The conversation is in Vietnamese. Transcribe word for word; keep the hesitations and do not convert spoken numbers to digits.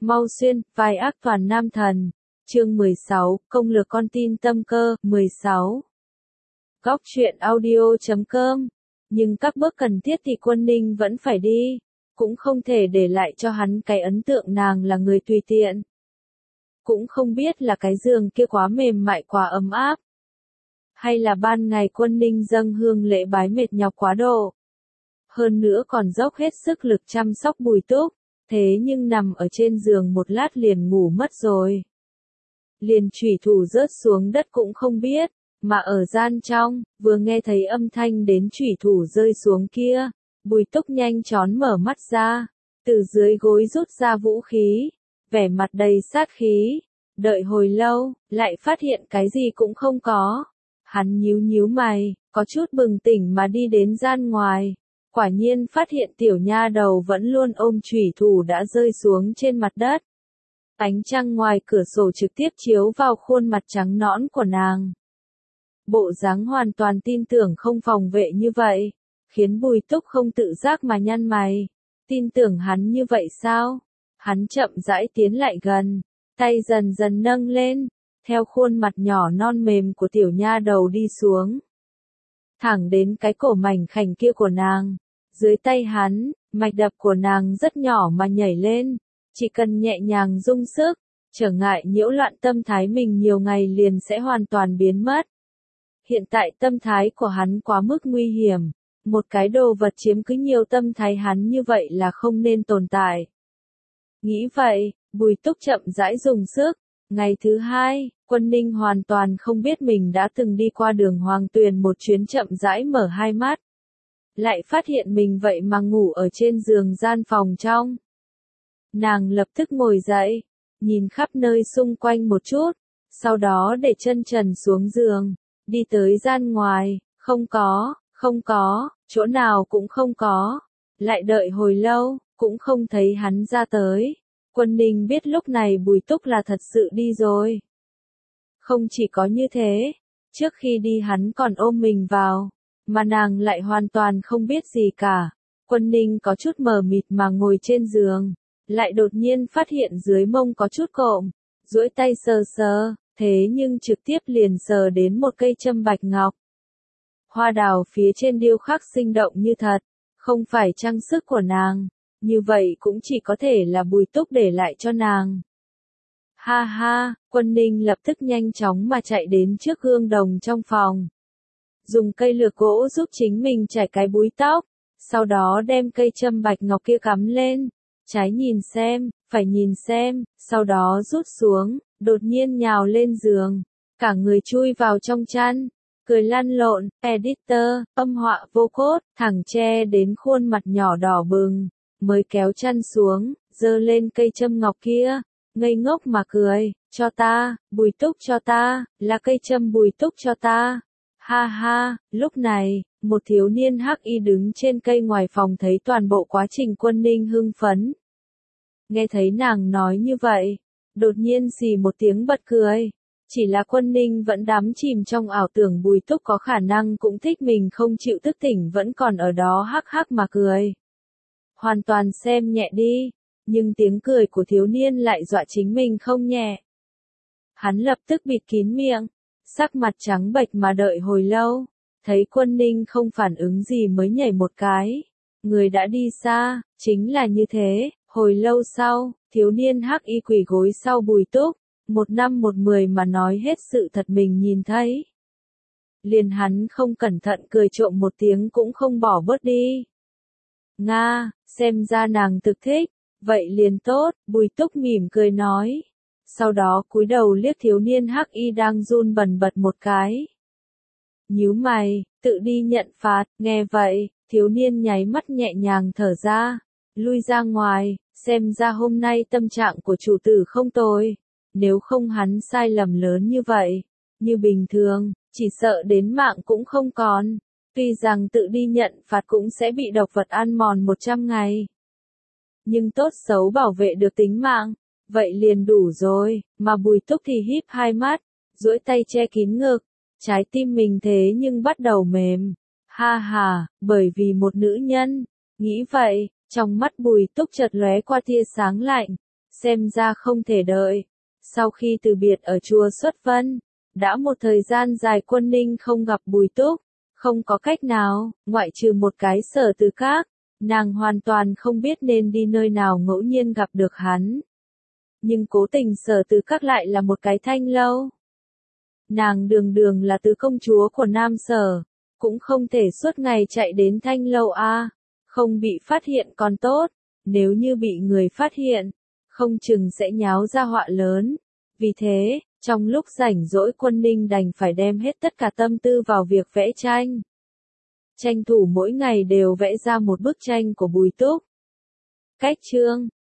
Mau xuyên, vai ác toàn nam thần. Chương mười sáu, công lược con tin tâm cơ, mười sáu. Góc truyện audio chấm com. Nhưng các bước cần thiết thì Quân Ninh vẫn phải đi, cũng không thể để lại cho hắn cái ấn tượng nàng là người tùy tiện. Cũng không biết là cái giường kia quá mềm mại quá ấm áp, hay là ban ngày Quân Ninh dâng hương lễ bái mệt nhọc quá độ. Hơn nữa còn dốc hết sức lực chăm sóc Bùi Túc, thế nhưng nằm ở trên giường một lát liền ngủ mất rồi. Liền chủy thủ rớt xuống đất cũng không biết, mà ở gian trong, vừa nghe thấy âm thanh đến chủy thủ rơi xuống kia, Bùi Túc nhanh chóng mở mắt ra, từ dưới gối rút ra vũ khí, vẻ mặt đầy sát khí, đợi hồi lâu, lại phát hiện cái gì cũng không có. Hắn nhíu nhíu mày, có chút bừng tỉnh mà đi đến gian ngoài, quả nhiên phát hiện tiểu nha đầu vẫn luôn ôm chủy thủ đã rơi xuống trên mặt đất. Ánh trăng ngoài cửa sổ trực tiếp chiếu vào khuôn mặt trắng nõn của nàng. Bộ dáng hoàn toàn tin tưởng không phòng vệ như vậy, khiến Bùi Túc không tự giác mà nhăn mày. Tin tưởng hắn như vậy sao? Hắn chậm rãi tiến lại gần, tay dần dần nâng lên, theo khuôn mặt nhỏ non mềm của tiểu nha đầu đi xuống. Thẳng đến cái cổ mảnh khảnh kia của nàng. Dưới tay hắn, mạch đập của nàng rất nhỏ mà nhảy lên, chỉ cần nhẹ nhàng dung sức, trở ngại nhiễu loạn tâm thái mình nhiều ngày liền sẽ hoàn toàn biến mất. Hiện tại tâm thái của hắn quá mức nguy hiểm, một cái đồ vật chiếm cứ nhiều tâm thái hắn như vậy là không nên tồn tại. Nghĩ vậy, Bùi Túc chậm rãi dùng sức. Ngày thứ hai, Quân Ninh hoàn toàn không biết mình đã từng đi qua đường Hoàng Tuyền một chuyến, chậm rãi mở hai mắt. Lại phát hiện mình vậy mà ngủ ở trên giường gian phòng trong. Nàng lập tức ngồi dậy, nhìn khắp nơi xung quanh một chút, sau đó để chân trần xuống giường, đi tới gian ngoài, không có, không có, chỗ nào cũng không có. Lại đợi hồi lâu, cũng không thấy hắn ra tới. Quân Ninh biết lúc này Bùi Túc là thật sự đi rồi. Không chỉ có như thế, trước khi đi hắn còn ôm mình vào, mà nàng lại hoàn toàn không biết gì cả. Quân Ninh có chút mờ mịt mà ngồi trên giường, lại đột nhiên phát hiện dưới mông có chút cộm, duỗi tay sờ sờ, thế nhưng trực tiếp liền sờ đến một cây châm bạch ngọc. Hoa đào phía trên điêu khắc sinh động như thật, không phải trang sức của nàng, như vậy cũng chỉ có thể là Bùi Túc để lại cho nàng. Ha ha, Quân Ninh lập tức nhanh chóng mà chạy đến trước gương đồng trong phòng. Dùng cây lược gỗ giúp chính mình chải cái búi tóc, sau đó đem cây châm bạch ngọc kia cắm lên, trái nhìn xem, phải nhìn xem, sau đó rút xuống, đột nhiên nhào lên giường, cả người chui vào trong chăn, cười lăn lộn. Editor, âm họa vô cốt, thẳng che đến khuôn mặt nhỏ đỏ bừng, mới kéo chăn xuống, giơ lên cây châm ngọc kia, ngây ngốc mà cười, cho ta, Bùi Túc cho ta, là cây châm Bùi Túc cho ta. Ha ha, lúc này, một thiếu niên hắc y đứng trên cây ngoài phòng thấy toàn bộ quá trình Quân Ninh hưng phấn. Nghe thấy nàng nói như vậy, đột nhiên xì một tiếng bật cười. Chỉ là Quân Ninh vẫn đắm chìm trong ảo tưởng Bùi Túc có khả năng cũng thích mình không chịu thức tỉnh, vẫn còn ở đó hắc hắc mà cười. Hoàn toàn xem nhẹ đi, nhưng tiếng cười của thiếu niên lại dọa chính mình không nhẹ. Hắn lập tức bịt kín miệng, sắc mặt trắng bệch mà đợi hồi lâu, thấy Quân Ninh không phản ứng gì mới nhảy một cái. Người đã đi xa, chính là như thế. Hồi lâu sau, thiếu niên hắc y quỳ gối sau Bùi Túc, một năm một mười mà nói hết sự thật mình nhìn thấy. Liền hắn không cẩn thận cười trộm một tiếng cũng không bỏ bớt đi. Nga, xem ra nàng thực thích, vậy liền tốt, Bùi Túc mỉm cười nói. Sau đó cúi đầu liếc thiếu niên hắc y đang run bần bật một cái. Nhíu mày, tự đi nhận phạt. Nghe vậy, thiếu niên nháy mắt nhẹ nhàng thở ra, lui ra ngoài, xem ra hôm nay tâm trạng của chủ tử không tồi. Nếu không hắn sai lầm lớn như vậy, như bình thường, chỉ sợ đến mạng cũng không còn. Tuy rằng tự đi nhận phạt cũng sẽ bị độc vật ăn mòn một trăm ngày. Nhưng tốt xấu bảo vệ được tính mạng, vậy liền đủ rồi. Mà Bùi Túc thì híp hai mắt, duỗi tay che kín ngực, trái tim mình thế nhưng bắt đầu mềm. Ha ha, bởi vì một nữ nhân. Nghĩ vậy, trong mắt Bùi Túc chợt lóe qua tia sáng lạnh, xem ra không thể đợi. Sau khi từ biệt ở chùa Xuất Vân, đã một thời gian dài Quân Ninh không gặp Bùi Túc, không có cách nào, ngoại trừ một cái Sở Từ Các, nàng hoàn toàn không biết nên đi nơi nào ngẫu nhiên gặp được hắn. Nhưng cố tình Sở Từ Các lại là một cái thanh lâu. Nàng đường đường là tứ công chúa của Nam Sở, cũng không thể suốt ngày chạy đến thanh lâu a, không bị phát hiện còn tốt, nếu như bị người phát hiện, không chừng sẽ nháo ra họa lớn. Vì thế, trong lúc rảnh rỗi Quân Ninh đành phải đem hết tất cả tâm tư vào việc vẽ tranh. Tranh thủ mỗi ngày đều vẽ ra một bức tranh của Bùi Túc. Cách chương